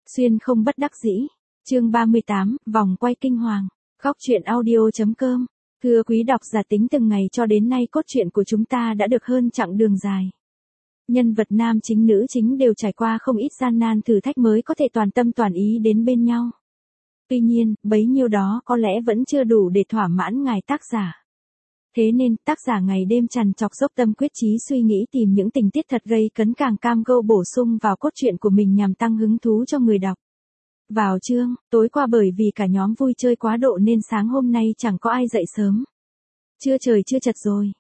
Xuyên không bất đắc dĩ. Chương 38, vòng quay kinh hoàng. Góc truyện audio.com. Thưa quý độc giả, tính từng ngày cho đến nay cốt truyện của chúng ta đã được hơn chặng đường dài. Nhân vật nam chính nữ chính đều trải qua không ít gian nan thử thách mới có thể toàn tâm toàn ý đến bên nhau. Tuy nhiên, bấy nhiêu đó có lẽ vẫn chưa đủ để thỏa mãn ngài tác giả. Thế nên, tác giả ngày đêm trằn trọc dốc tâm quyết chí suy nghĩ tìm những tình tiết thật gây cấn càng cam go bổ sung vào cốt truyện của mình nhằm tăng hứng thú cho người đọc. Vào chương, tối qua bởi vì cả nhóm vui chơi quá độ nên sáng hôm nay chẳng có ai dậy sớm. Chưa trời chưa chật rồi.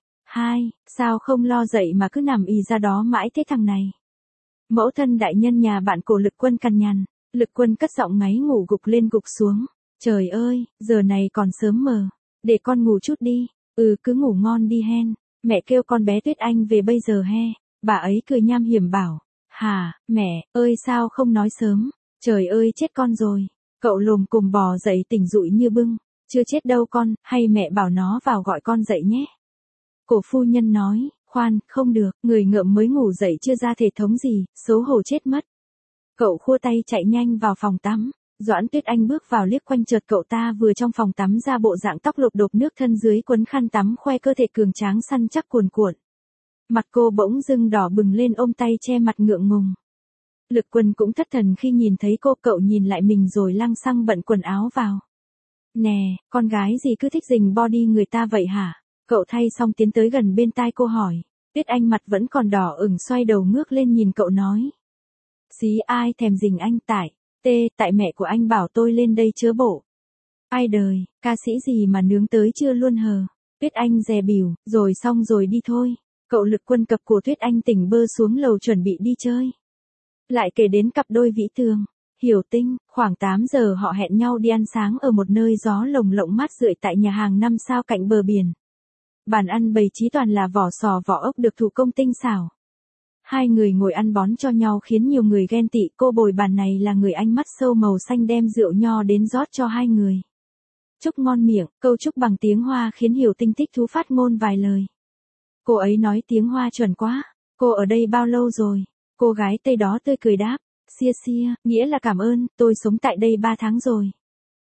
Sao không lo dậy mà cứ nằm ì ra đó mãi thế thằng này. Mẫu thân đại nhân nhà bạn cổ Lực Quân cằn nhằn. Lực Quân cất giọng ngáy ngủ gục lên gục xuống. Trời ơi, giờ này còn sớm mờ. Để con ngủ chút đi. Cứ ngủ ngon đi hen. Mẹ kêu con bé Tuyết Anh về bây giờ he. Bà ấy cười nham hiểm bảo. Hả, mẹ, ơi sao không nói sớm. Trời ơi chết con rồi. Cậu lồm cồm bò dậy tỉnh dụi như bưng. Chưa chết đâu con, hay mẹ bảo nó vào gọi con dậy nhé. Cổ phu nhân nói, khoan, không được, người ngợm mới ngủ dậy chưa ra thể thống gì, xấu hổ chết mất. Cậu khua tay chạy nhanh vào phòng tắm. Doãn Tuyết Anh bước vào liếc quanh chợt cậu ta vừa trong phòng tắm ra bộ dạng tóc lộp độp nước thân dưới quấn khăn tắm khoe cơ thể cường tráng săn chắc cuồn cuộn. Mặt cô bỗng dưng đỏ bừng lên ôm tay che mặt ngượng ngùng. Lực Quân cũng thất thần khi nhìn thấy cô, cậu nhìn lại mình rồi lăng xăng bận quần áo vào. Nè, con gái gì cứ thích rình body người ta vậy hả? Cậu thay xong tiến tới gần bên tai cô hỏi. Tuyết Anh mặt vẫn còn đỏ ửng xoay đầu ngước lên nhìn cậu nói. Xí ai thèm rình anh tại mẹ của anh bảo tôi lên đây chữa bộ. Ai đời, ca sĩ gì mà nướng tới chưa luôn hờ. Tuyết Anh dè bỉu, rồi xong rồi đi thôi. Cậu Lực Quân cặp của Tuyết Anh tỉnh bơ xuống lầu chuẩn bị đi chơi. Lại kể đến cặp đôi Vĩ Tường, Hiểu Tinh, khoảng 8 giờ họ hẹn nhau đi ăn sáng ở một nơi gió lồng lộng mát rượi tại nhà hàng 5 sao cạnh bờ biển. Bàn ăn bày trí toàn là vỏ sò vỏ ốc được thủ công tinh xảo. Hai người ngồi ăn bón cho nhau khiến nhiều người ghen tị. Cô bồi bàn này là người ánh mắt sâu màu xanh đem rượu nho đến rót cho hai người. Chúc ngon miệng, câu chúc bằng tiếng Hoa khiến Hiểu Tinh thích thú phát ngôn vài lời. Cô ấy nói tiếng Hoa chuẩn quá. Cô ở đây bao lâu rồi? Cô gái Tây đó tươi cười đáp. Xia, nghĩa là cảm ơn, tôi sống tại đây 3 tháng rồi.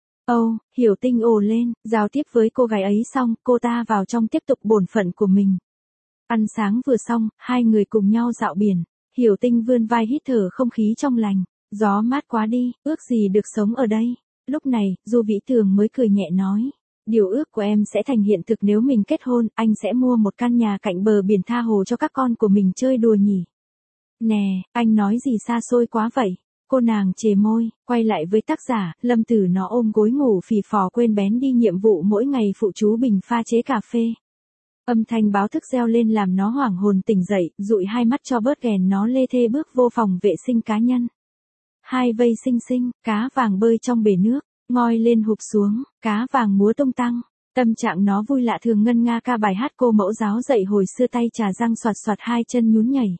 Hiểu Tinh ồ lên, giao tiếp với cô gái ấy xong, cô ta vào trong tiếp tục bổn phận của mình. Ăn sáng vừa xong, hai người cùng nhau dạo biển. Hiểu Tinh vươn vai hít thở không khí trong lành. Gió mát quá đi, ước gì được sống ở đây. Lúc này, Du Vĩ Tường mới cười nhẹ nói. Điều ước của em sẽ thành hiện thực nếu mình kết hôn, anh sẽ mua một căn nhà cạnh bờ biển tha hồ cho các con của mình chơi đùa nhỉ. Nè, anh nói gì xa xôi quá vậy? Cô nàng chề môi, quay lại với tác giả, Lâm Tử nó ôm gối ngủ phì phò quên bén đi nhiệm vụ mỗi ngày phụ chú Bình pha chế cà phê. Âm thanh báo thức reo lên làm nó hoảng hồn tỉnh dậy, dụi hai mắt cho bớt ghèn nó lê thê bước vô phòng vệ sinh cá nhân. Hai vây xinh, cá vàng bơi trong bể nước, ngoi lên hụp xuống, cá vàng múa tung tăng. Tâm trạng nó vui lạ thường ngân nga ca bài hát cô mẫu giáo dạy hồi xưa, tay trà răng xoạt xoạt hai chân nhún nhảy.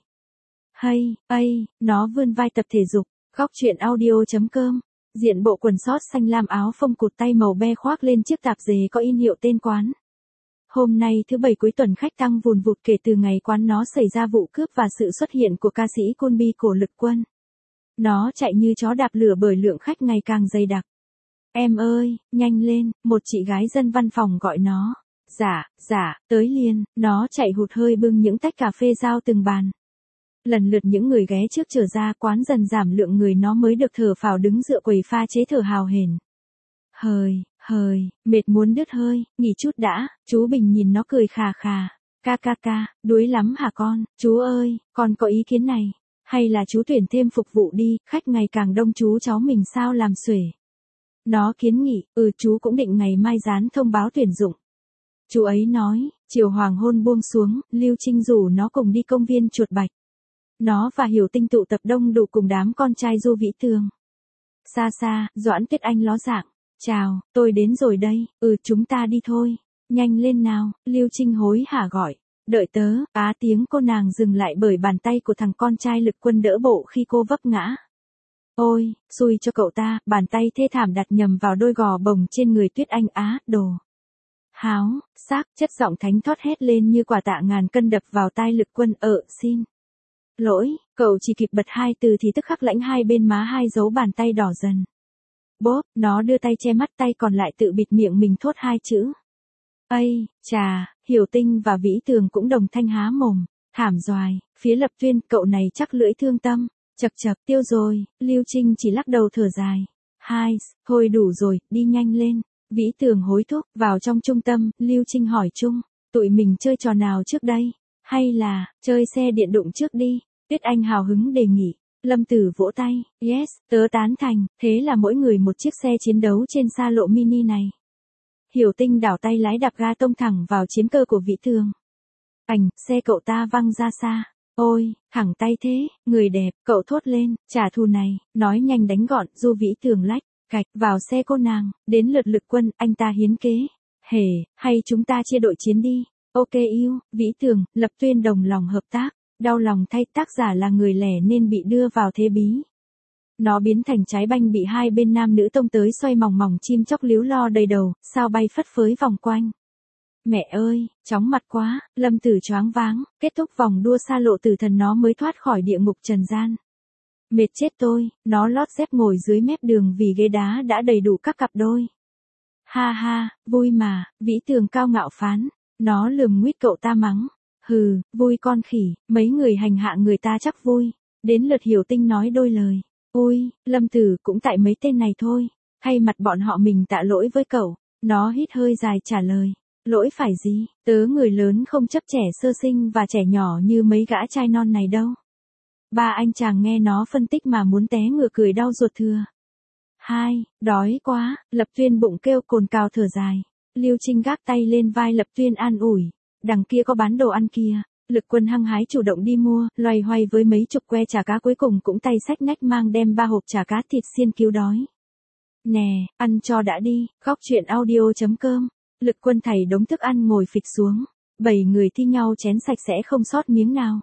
Nó vươn vai tập thể dục. Góc truyện audio.com. Diện bộ quần sót xanh lam áo phông cụt tay màu be khoác lên chiếc tạp dề có in hiệu tên quán. Hôm nay thứ Bảy cuối tuần khách tăng vùn vụt kể từ ngày quán nó xảy ra vụ cướp và sự xuất hiện của ca sĩ Kunbi cổ Lực Quân. Nó chạy như chó đạp lửa bởi lượng khách ngày càng dày đặc. Em ơi, nhanh lên, một chị gái dân văn phòng gọi nó. Dạ, tới liền, nó chạy hụt hơi bưng những tách cà phê giao từng bàn. Lần lượt những người ghé trước trở ra, quán dần giảm lượng người, nó mới được thở phào đứng dựa quầy pha chế thở hào hển. Mệt muốn đứt hơi, nghỉ chút đã. Chú Bình nhìn nó cười khà khà. Ca, đuối lắm hả con? Chú ơi, con có ý kiến này. Hay là chú tuyển thêm phục vụ đi, khách ngày càng đông chú cháu mình sao làm xuể. Nó kiến nghị, chú cũng định ngày mai dán thông báo tuyển dụng. Chú ấy nói, chiều hoàng hôn buông xuống, Lưu Trinh rủ nó cùng đi công viên Chuột Bạch. Nó và Hiểu Tinh tụ tập đông đủ cùng đám con trai Du Vĩ Tường. Xa, Doãn Tuyết Anh ló dạng. Chào, tôi đến rồi đây, chúng ta đi thôi. Nhanh lên nào, Lưu Trinh hối hả gọi. Đợi tớ, tiếng cô nàng dừng lại bởi bàn tay của thằng con trai Lực Quân đỡ bộ khi cô vấp ngã. Ôi, xui cho cậu ta, bàn tay thê thảm đặt nhầm vào đôi gò bồng trên người Tuyết Anh. Đồ háo, xác, chất giọng thánh thót hét lên như quả tạ ngàn cân đập vào tai Lực Quân. Xin Lỗi, cậu chỉ kịp bật hai từ thì tức khắc lãnh hai bên má hai dấu bàn tay đỏ dần. Bốp, nó đưa tay che mắt, tay còn lại tự bịt miệng mình thốt hai chữ. Ây, chà, Hiểu Tinh và Vĩ Tường cũng đồng thanh há mồm, thảm doài, phía Lập Tuyên, cậu này chắc lưỡi thương tâm, chập chập, tiêu rồi, Lưu Trinh chỉ lắc đầu thở dài. Hai, thôi đủ rồi, đi nhanh lên, Vĩ Tường hối thúc, vào trong trung tâm, Lưu Trinh hỏi chung, tụi mình chơi trò nào trước đây, hay là, chơi xe điện đụng trước đi, Tuyết Anh hào hứng đề nghị. Lâm Tử vỗ tay, yes, tớ tán thành, thế là mỗi người một chiếc xe chiến đấu trên xa lộ mini này. Hiểu Tinh đảo tay lái đạp ga tông thẳng vào chiến cơ của Vĩ Tường. Ảnh, xe cậu ta văng ra xa. Ôi, thẳng tay thế, người đẹp, cậu thốt lên, trả thù này, nói nhanh đánh gọn, Du Vĩ Tường lách, cạch, vào xe cô nàng, đến lượt Lực Quân, anh ta hiến kế. Hề, hay chúng ta chia đội chiến đi. Ok yêu, Vĩ Tường, Lập Tuyên đồng lòng hợp tác. Đau lòng thay tác giả là người lẻ nên bị đưa vào thế bí. Nó biến thành trái banh bị hai bên nam nữ tông tới xoay mòng mòng, chim chóc líu lo đầy đầu, sao bay phất phới vòng quanh. Mẹ ơi, chóng mặt quá, Lâm Tử choáng váng, kết thúc vòng đua xa lộ tử thần nó mới thoát khỏi địa ngục trần gian. Mệt chết tôi, nó lót dép ngồi dưới mép đường vì ghế đá đã đầy đủ các cặp đôi. Ha ha, vui mà, Vĩ Tường cao ngạo phán, nó lườm nguýt cậu ta mắng. Hừ, vui con khỉ, mấy người hành hạ người ta chắc vui. Đến lượt Hiểu Tinh nói đôi lời. Ui, Lâm Tử cũng tại mấy tên này thôi. Thay mặt bọn họ mình tạ lỗi với cậu. Nó hít hơi dài trả lời. Lỗi phải gì, tớ người lớn không chấp trẻ sơ sinh và trẻ nhỏ như mấy gã trai non này đâu. Ba anh chàng nghe nó phân tích mà muốn té ngửa cười đau ruột thừa. Hai, đói quá, Lập Tuyên bụng kêu cồn cào thở dài. Lưu Trinh gác tay lên vai Lập Tuyên an ủi. Đằng kia có bán đồ ăn kia. Lực Quân hăng hái chủ động đi mua, loay hoay với mấy chục que chả cá, cuối cùng cũng tay xách nách mang đem 3 hộp chả cá thịt xiên cứu đói. Nè, ăn cho đã đi, Góc Chuyện Audio.com. Lực Quân thảy đống thức ăn ngồi phịch xuống. 7 người thi nhau chén sạch sẽ không sót miếng nào.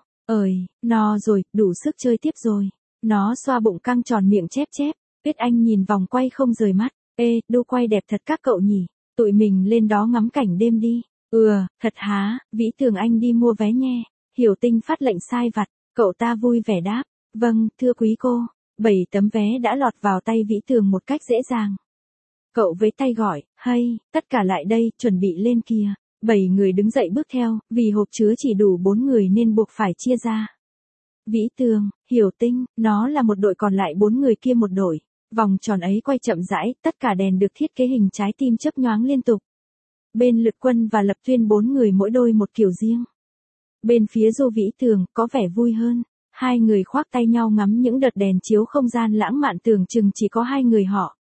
No rồi, đủ sức chơi tiếp rồi. Nó xoa bụng căng tròn miệng chép chép. Tuyết Anh nhìn vòng quay không rời mắt. Ê, đu quay đẹp thật các cậu nhỉ. Tụi mình lên đó ngắm cảnh đêm đi. Thật há, Vĩ Tường anh đi mua vé nhé. Hiểu Tinh phát lệnh sai vặt, cậu ta vui vẻ đáp. Vâng, thưa quý cô. 7 tấm vé đã lọt vào tay Vĩ Tường một cách dễ dàng. Cậu với tay gọi, hay, tất cả lại đây, chuẩn bị lên kìa. 7 người đứng dậy bước theo, vì hộp chứa chỉ đủ 4 người nên buộc phải chia ra. Vĩ Tường, Hiểu Tinh, nó là một đội còn lại 4 người kia một đội. Vòng tròn ấy quay chậm rãi, tất cả đèn được thiết kế hình trái tim chớp nhoáng liên tục. Bên Lực Quân và Lập Tuyên 4 người mỗi đôi một kiểu riêng. Bên phía Du Vĩ Tường có vẻ vui hơn. 2 người khoác tay nhau ngắm những đợt đèn chiếu không gian lãng mạn, tưởng chừng chỉ có 2 người họ.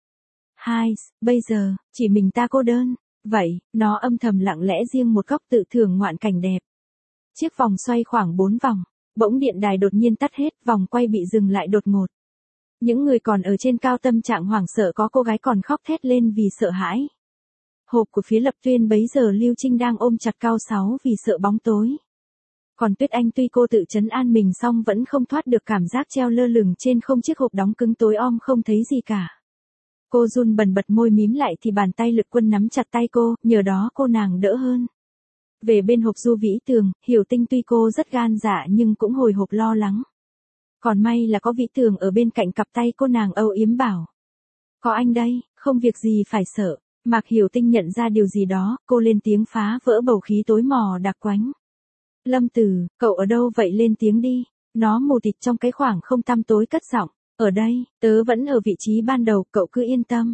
Bây giờ, chỉ mình ta cô đơn. Vậy, nó âm thầm lặng lẽ riêng một góc tự thưởng ngoạn cảnh đẹp. Chiếc vòng xoay khoảng 4 vòng. Bỗng điện đài đột nhiên tắt hết, vòng quay bị dừng lại đột ngột. Những người còn ở trên cao tâm trạng hoảng sợ, có cô gái còn khóc thét lên vì sợ hãi. Hộp của phía Lập Tuyên bấy giờ Lưu Trinh đang ôm chặt Cao Sáu vì sợ bóng tối. Còn Tuyết Anh tuy cô tự trấn an mình xong vẫn không thoát được cảm giác treo lơ lửng trên không chiếc hộp đóng cứng tối om không thấy gì cả. Cô run bần bật, môi mím lại thì bàn tay Lực Quân nắm chặt tay cô, nhờ đó cô nàng đỡ hơn. Về bên hộp Du Vĩ Tường, Hiểu Tinh tuy cô rất gan dạ nhưng cũng hồi hộp lo lắng. Còn may là có Vĩ Tường ở bên cạnh, cặp tay cô nàng âu yếm bảo. Có anh đây, không việc gì phải sợ. Mạc Hiểu Tinh nhận ra điều gì đó, cô lên tiếng phá vỡ bầu khí tối mò đặc quánh. Lâm Tử, cậu ở đâu vậy, lên tiếng đi. Nó mù tịt trong cái khoảng không tăm tối cất giọng. Ở đây, tớ vẫn ở vị trí ban đầu, cậu cứ yên tâm.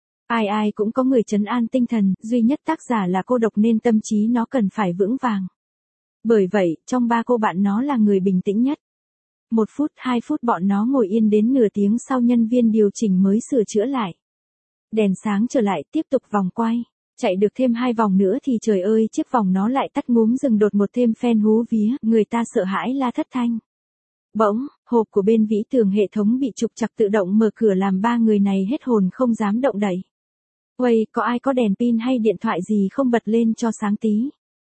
Ai cũng có người trấn an tinh thần, duy nhất tác giả là cô độc nên tâm trí nó cần phải vững vàng. Bởi vậy, trong 3 cô bạn nó là người bình tĩnh nhất. 1 phút, 2 phút bọn nó ngồi yên, đến nửa tiếng sau nhân viên điều chỉnh mới sửa chữa lại. Đèn sáng trở lại, tiếp tục vòng quay. Chạy được thêm 2 vòng nữa thì trời ơi, chiếc vòng nó lại tắt ngúm, dừng đột một, thêm phen hú vía, người ta sợ hãi la thất thanh. Bỗng, hộp của bên Vĩ Tường hệ thống bị trục trặc tự động mở cửa làm 3 người này hết hồn không dám động đậy. Uầy, có ai có đèn pin hay điện thoại gì không, bật lên cho sáng tí.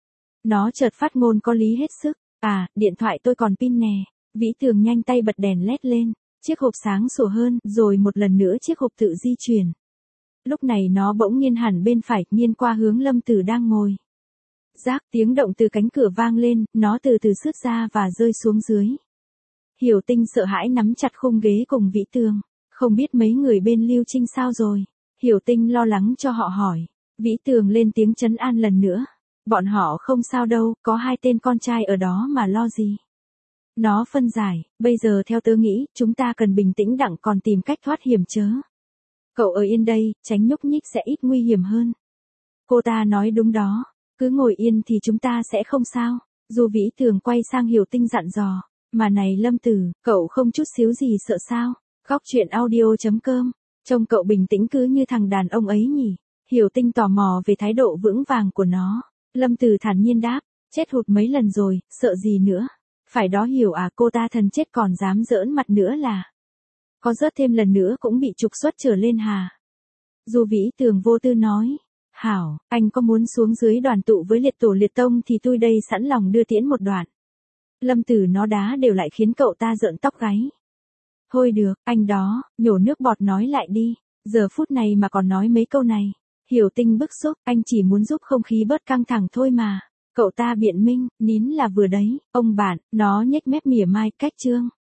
Nó chợt phát ngôn có lý hết sức. Điện thoại tôi còn pin nè. Vĩ Tường nhanh tay bật đèn led lên. Chiếc hộp sáng sủa hơn, rồi một lần nữa chiếc hộp tự di chuyển. Lúc này nó bỗng nghiêng hẳn bên phải, nghiêng qua hướng Lâm Tử đang ngồi. Rác, tiếng động từ cánh cửa vang lên, nó từ từ xước ra và rơi xuống dưới. Hiểu Tinh sợ hãi nắm chặt khung ghế cùng Vĩ Tường. Không biết mấy người bên Lưu Trinh sao rồi? Hiểu Tinh lo lắng cho họ hỏi. Vĩ Tường lên tiếng trấn an lần nữa. Bọn họ không sao đâu, có 2 tên con trai ở đó mà lo gì. Nó phân giải, bây giờ theo tớ nghĩ, chúng ta cần bình tĩnh đặng còn tìm cách thoát hiểm chớ. Cậu ở yên đây, tránh nhúc nhích sẽ ít nguy hiểm hơn. Cô ta nói đúng đó, cứ ngồi yên thì chúng ta sẽ không sao. Dù Vĩ Tường quay sang Hiểu Tinh dặn dò. Mà này Lâm Tử, cậu không chút xíu gì sợ sao? Góc chuyện audio.com. Trông cậu bình tĩnh cứ như thằng đàn ông ấy nhỉ? Hiểu Tinh tò mò về thái độ vững vàng của nó. Lâm Tử thản nhiên đáp, chết hụt mấy lần rồi, sợ gì nữa? Phải đó Hiểu à, cô ta thần chết còn dám giỡn mặt nữa là. Có rớt thêm lần nữa cũng bị trục xuất trở lên hà. Dù Vĩ Tường vô tư nói, Hảo, anh có muốn xuống dưới đoàn tụ với liệt tổ liệt tông thì tôi đây sẵn lòng đưa tiễn một đoạn. Lâm Tử nó đá đều lại khiến cậu ta rợn tóc gáy. Thôi được, anh đó, nhổ nước bọt nói lại đi, giờ phút này mà còn nói mấy câu này. Hiểu Tinh bức xúc, anh chỉ muốn giúp không khí bớt căng thẳng thôi mà. Cậu ta biện minh, nín là vừa đấy, ông bạn, nó nhếch mép mỉa mai, cách trương.